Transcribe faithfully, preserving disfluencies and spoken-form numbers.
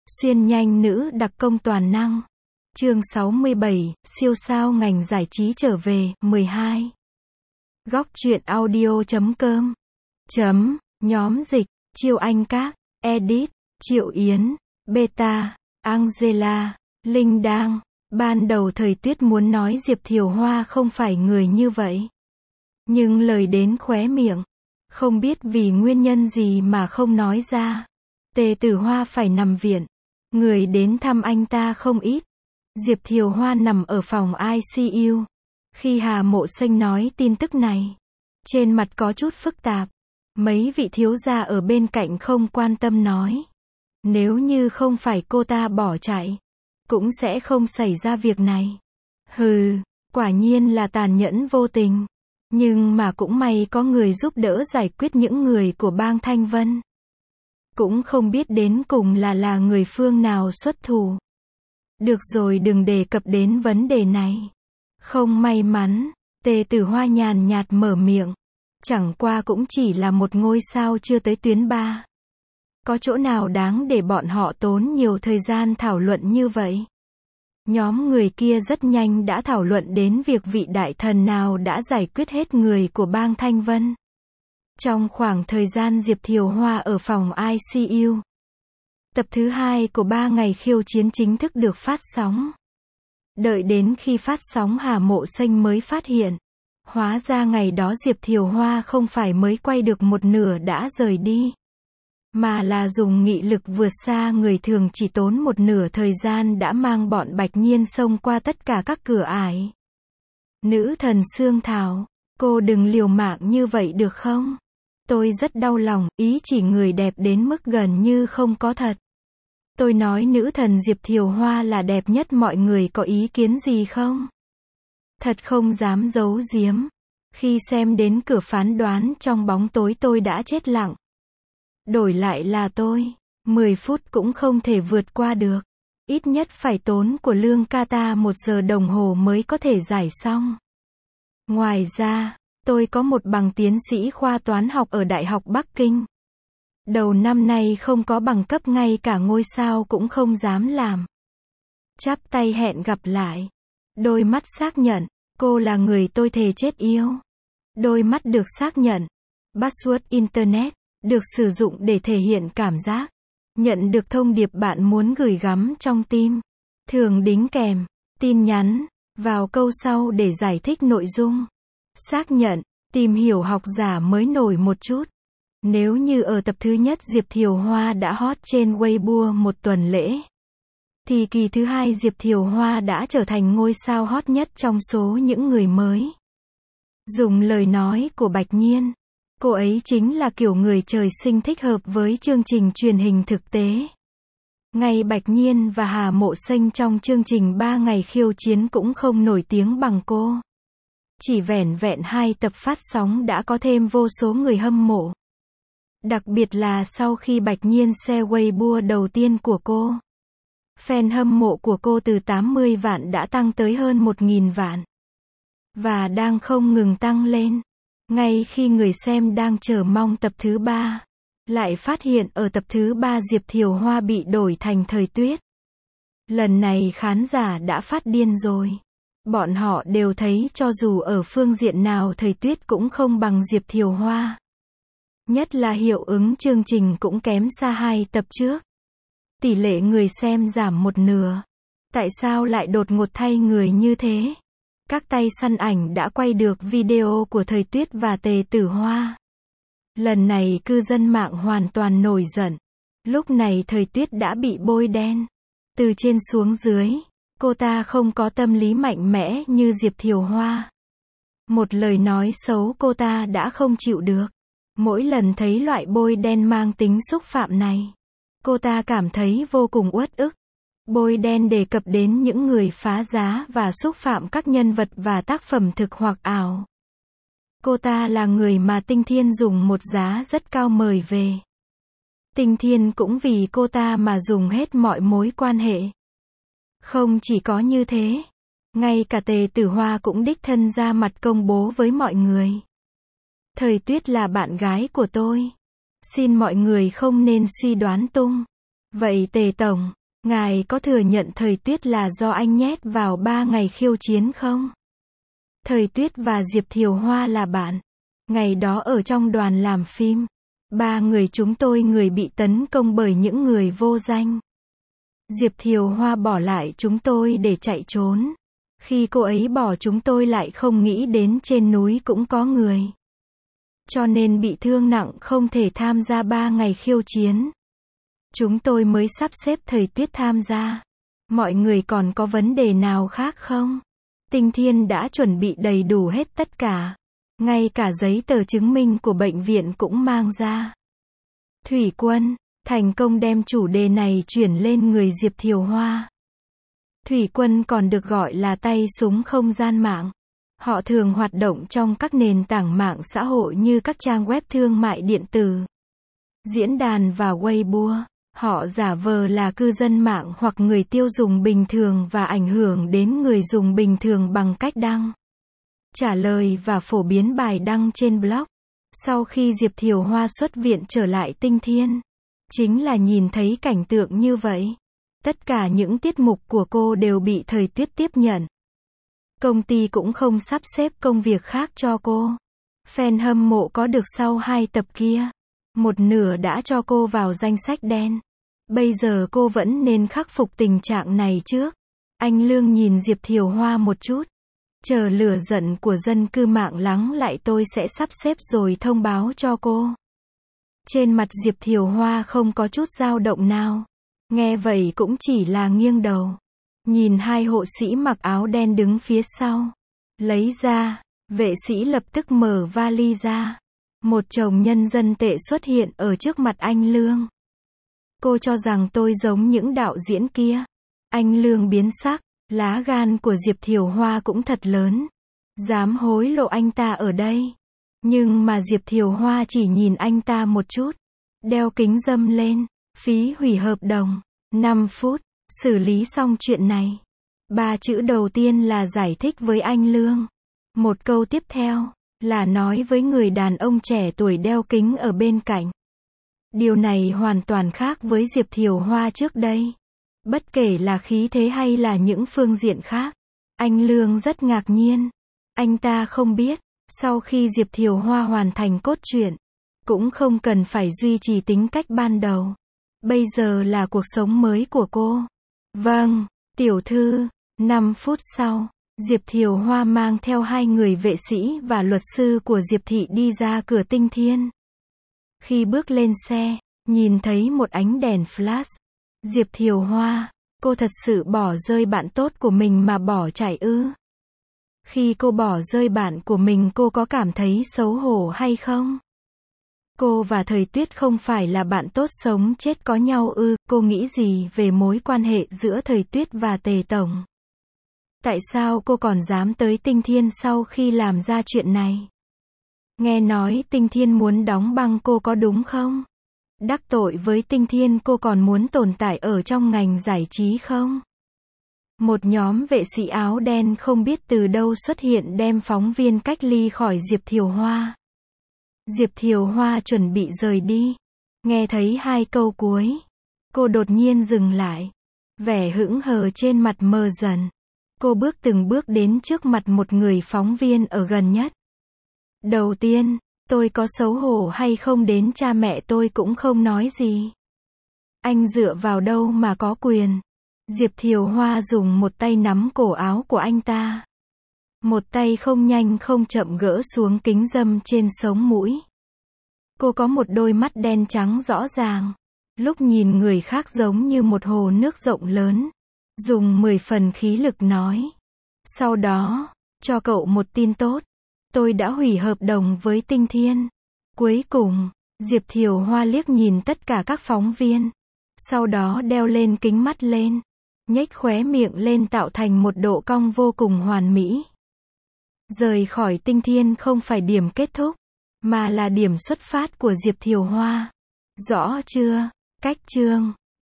Xuyên nhanh nữ đặc công toàn năng. Chương sáu mươi bảy, siêu sao ngành giải trí trở về, mười hai. Góc truyện audio chấm com. Chấm, nhóm dịch, Chiêu Anh Các, Edit, Triệu Yến, Beta, Angela, Linh Đang. Ban đầu Thời Tuyết muốn nói Diệp Thiều Hoa không phải người như vậy. Nhưng lời đến khóe miệng. Không biết vì nguyên nhân gì mà không nói ra. Tề Tử Hoa phải nằm viện. Người đến thăm anh ta không ít. Diệp Thiều Hoa nằm ở phòng i xê u. Khi Hà Mộ Xanh nói tin tức này, trên mặt có chút phức tạp. Mấy vị thiếu gia ở bên cạnh không quan tâm nói. Nếu như không phải cô ta bỏ chạy, cũng sẽ không xảy ra việc này. Hừ, quả nhiên là tàn nhẫn vô tình. Nhưng mà cũng may có người giúp đỡ giải quyết những người của bang Thanh Vân. Cũng không biết đến cùng là là người phương nào xuất thủ. Được rồi, đừng đề cập đến vấn đề này. Không may mắn, Tề Tử Hoa nhàn nhạt mở miệng. Chẳng qua cũng chỉ là một ngôi sao chưa tới tuyến ba. Có chỗ nào đáng để bọn họ tốn nhiều thời gian thảo luận như vậy? Nhóm người kia rất nhanh đã thảo luận đến việc vị đại thần nào đã giải quyết hết người của bang Thanh Vân. Trong khoảng thời gian Diệp Thiều Hoa ở phòng i xê u, tập thứ hai của ba ngày khiêu chiến chính thức được phát sóng. Đợi đến khi phát sóng Hà Mộ Xanh mới phát hiện. Hóa ra ngày đó Diệp Thiều Hoa không phải mới quay được một nửa đã rời đi. Mà là dùng nghị lực vượt xa người thường, chỉ tốn một nửa thời gian đã mang bọn Bạch Nhiên xông qua tất cả các cửa ải. Nữ thần Sương Thảo, cô đừng liều mạng như vậy được không? Tôi rất đau lòng, ý chỉ người đẹp đến mức gần như không có thật. Tôi nói nữ thần Diệp Thiều Hoa là đẹp nhất, mọi người có ý kiến gì không? Thật không dám giấu giếm. Khi xem đến cửa phán đoán trong bóng tối tôi đã chết lặng. Đổi lại là tôi, mười phút cũng không thể vượt qua được. Ít nhất phải tốn của lương Kata một giờ đồng hồ mới có thể giải xong. Ngoài ra, tôi có một bằng tiến sĩ khoa toán học ở Đại học Bắc Kinh. Đầu năm nay không có bằng cấp ngay cả ngôi sao cũng không dám làm. Chắp tay hẹn gặp lại. Đôi mắt xác nhận, cô là người tôi thề chết yêu. Đôi mắt được xác nhận. Password Internet, được sử dụng để thể hiện cảm giác. Nhận được thông điệp bạn muốn gửi gắm trong tim. Thường đính kèm, tin nhắn, vào câu sau để giải thích nội dung. Xác nhận, tìm hiểu học giả mới nổi một chút. Nếu như ở tập thứ nhất Diệp Thiều Hoa đã hot trên Weibo một tuần lễ, thì kỳ thứ hai Diệp Thiều Hoa đã trở thành ngôi sao hot nhất trong số những người mới. Dùng lời nói của Bạch Nhiên, cô ấy chính là kiểu người trời sinh thích hợp với chương trình truyền hình thực tế. Ngay Bạch Nhiên và Hà Mộ Xanh trong chương trình ba ngày khiêu chiến cũng không nổi tiếng bằng cô. Chỉ vẻn vẹn hai tập phát sóng đã có thêm vô số người hâm mộ. Đặc biệt là sau khi Bạch Nhiên share Weibo đầu tiên của cô. Fan hâm mộ của cô từ tám mươi vạn đã tăng tới hơn một nghìn vạn. Và đang không ngừng tăng lên. Ngay khi người xem đang chờ mong tập thứ ba, lại phát hiện ở tập thứ ba Diệp Thiều Hoa bị đổi thành Thời Tuyết. Lần này khán giả đã phát điên rồi. Bọn họ đều thấy cho dù ở phương diện nào Thời Tuyết cũng không bằng Diệp Thiều Hoa. Nhất là hiệu ứng chương trình cũng kém xa hai tập trước. Tỷ lệ người xem giảm một nửa. Tại sao lại đột ngột thay người như thế? Các tay săn ảnh đã quay được video của Thời Tuyết và Tề Tử Hoa. Lần này cư dân mạng hoàn toàn nổi giận. Lúc này Thời Tuyết đã bị bôi đen. Từ trên xuống dưới, cô ta không có tâm lý mạnh mẽ như Diệp Thiều Hoa. Một lời nói xấu cô ta đã không chịu được. Mỗi lần thấy loại bôi đen mang tính xúc phạm này, cô ta cảm thấy vô cùng uất ức. Bôi đen đề cập đến những người phá giá và xúc phạm các nhân vật và tác phẩm thực hoặc ảo. Cô ta là người mà Tinh Thiên dùng một giá rất cao mời về. Tinh Thiên cũng vì cô ta mà dùng hết mọi mối quan hệ. Không chỉ có như thế, ngay cả Tề Tử Hoa cũng đích thân ra mặt công bố với mọi người. Thời Tuyết là bạn gái của tôi. Xin mọi người không nên suy đoán tung. Vậy Tề Tổng, ngài có thừa nhận Thời Tuyết là do anh nhét vào ba ngày khiêu chiến không? Thời Tuyết và Diệp Thiều Hoa là bạn. Ngày đó ở trong đoàn làm phim, ba người chúng tôi người bị tấn công bởi những người vô danh. Diệp Thiều Hoa bỏ lại chúng tôi để chạy trốn. Khi cô ấy bỏ chúng tôi lại không nghĩ đến trên núi cũng có người. Cho nên bị thương nặng không thể tham gia ba ngày khiêu chiến. Chúng tôi mới sắp xếp Thời Tuyết tham gia. Mọi người còn có vấn đề nào khác không? Tinh Thiên đã chuẩn bị đầy đủ hết tất cả. Ngay cả giấy tờ chứng minh của bệnh viện cũng mang ra. Thủy Quân, thành công đem chủ đề này chuyển lên người Diệp Thiều Hoa. Thủy Quân còn được gọi là tay súng không gian mạng. Họ thường hoạt động trong các nền tảng mạng xã hội như các trang web thương mại điện tử, diễn đàn và Weibo. Họ giả vờ là cư dân mạng hoặc người tiêu dùng bình thường và ảnh hưởng đến người dùng bình thường bằng cách đăng, trả lời và phổ biến bài đăng trên blog. Sau khi Diệp Thiều Hoa xuất viện trở lại Tinh Thiên, chính là nhìn thấy cảnh tượng như vậy. Tất cả những tiết mục của cô đều bị Thời Tuyết tiếp nhận. Công ty cũng không sắp xếp công việc khác cho cô. Fan hâm mộ có được sau hai tập kia. Một nửa đã cho cô vào danh sách đen. Bây giờ cô vẫn nên khắc phục tình trạng này trước. Anh Lương nhìn Diệp Thiều Hoa một chút. Chờ lửa giận của dân cư mạng lắng lại tôi sẽ sắp xếp rồi thông báo cho cô. Trên mặt Diệp Thiều Hoa không có chút dao động nào. Nghe vậy cũng chỉ là nghiêng đầu. Nhìn hai hộ sĩ mặc áo đen đứng phía sau. Lấy ra, vệ sĩ lập tức mở vali ra. Một chồng nhân dân tệ xuất hiện ở trước mặt anh Lương. Cô cho rằng tôi giống những đạo diễn kia. Anh Lương biến sắc, lá gan của Diệp Thiều Hoa cũng thật lớn. Dám hối lộ anh ta ở đây. Nhưng mà Diệp Thiều Hoa chỉ nhìn anh ta một chút. Đeo kính râm lên, phí hủy hợp đồng. năm phút, xử lý xong chuyện này. Ba chữ đầu tiên là giải thích với anh Lương. Một câu tiếp theo là nói với người đàn ông trẻ tuổi đeo kính ở bên cạnh. Điều này hoàn toàn khác với Diệp Thiều Hoa trước đây. Bất kể là khí thế hay là những phương diện khác. Anh Lương rất ngạc nhiên. Anh ta không biết, sau khi Diệp Thiều Hoa hoàn thành cốt truyện, cũng không cần phải duy trì tính cách ban đầu. Bây giờ là cuộc sống mới của cô. Vâng, tiểu thư. năm phút sau, Diệp Thiều Hoa mang theo hai người vệ sĩ và luật sư của Diệp Thị đi ra cửa Tinh Thiên. Khi bước lên xe, nhìn thấy một ánh đèn flash. Diệp Thiều Hoa, cô thật sự bỏ rơi bạn tốt của mình mà bỏ chạy ư? Khi cô bỏ rơi bạn của mình cô có cảm thấy xấu hổ hay không? Cô và Thời Tuyết không phải là bạn tốt sống chết có nhau ư? Cô nghĩ gì về mối quan hệ giữa Thời Tuyết và Tề Tổng? Tại sao cô còn dám tới Tinh Thiên sau khi làm ra chuyện này? Nghe nói Tinh Thiên muốn đóng băng cô có đúng không? Đắc tội với Tinh Thiên cô còn muốn tồn tại ở trong ngành giải trí không? Một nhóm vệ sĩ áo đen không biết từ đâu xuất hiện đem phóng viên cách ly khỏi Diệp Thiều Hoa. Diệp Thiều Hoa chuẩn bị rời đi. Nghe thấy hai câu cuối, cô đột nhiên dừng lại. Vẻ hững hờ trên mặt mờ dần. Cô bước từng bước đến trước mặt một người phóng viên ở gần nhất. Đầu tiên, tôi có xấu hổ hay không đến cha mẹ tôi cũng không nói gì. Anh dựa vào đâu mà có quyền? Diệp Thiều Hoa dùng một tay nắm cổ áo của anh ta. Một tay không nhanh không chậm gỡ xuống kính râm trên sống mũi. Cô có một đôi mắt đen trắng rõ ràng. Lúc nhìn người khác giống như một hồ nước rộng lớn. Dùng mười phần khí lực nói. Sau đó, cho cậu một tin tốt. Tôi đã hủy hợp đồng với Tinh Thiên. Cuối cùng, Diệp Thiều Hoa liếc nhìn tất cả các phóng viên. Sau đó đeo lên kính mắt lên. Nhếch khóe miệng lên tạo thành một độ cong vô cùng hoàn mỹ. Rời khỏi Tinh Thiên không phải điểm kết thúc, mà là điểm xuất phát của Diệp Thiều Hoa. Rõ chưa? Cách chương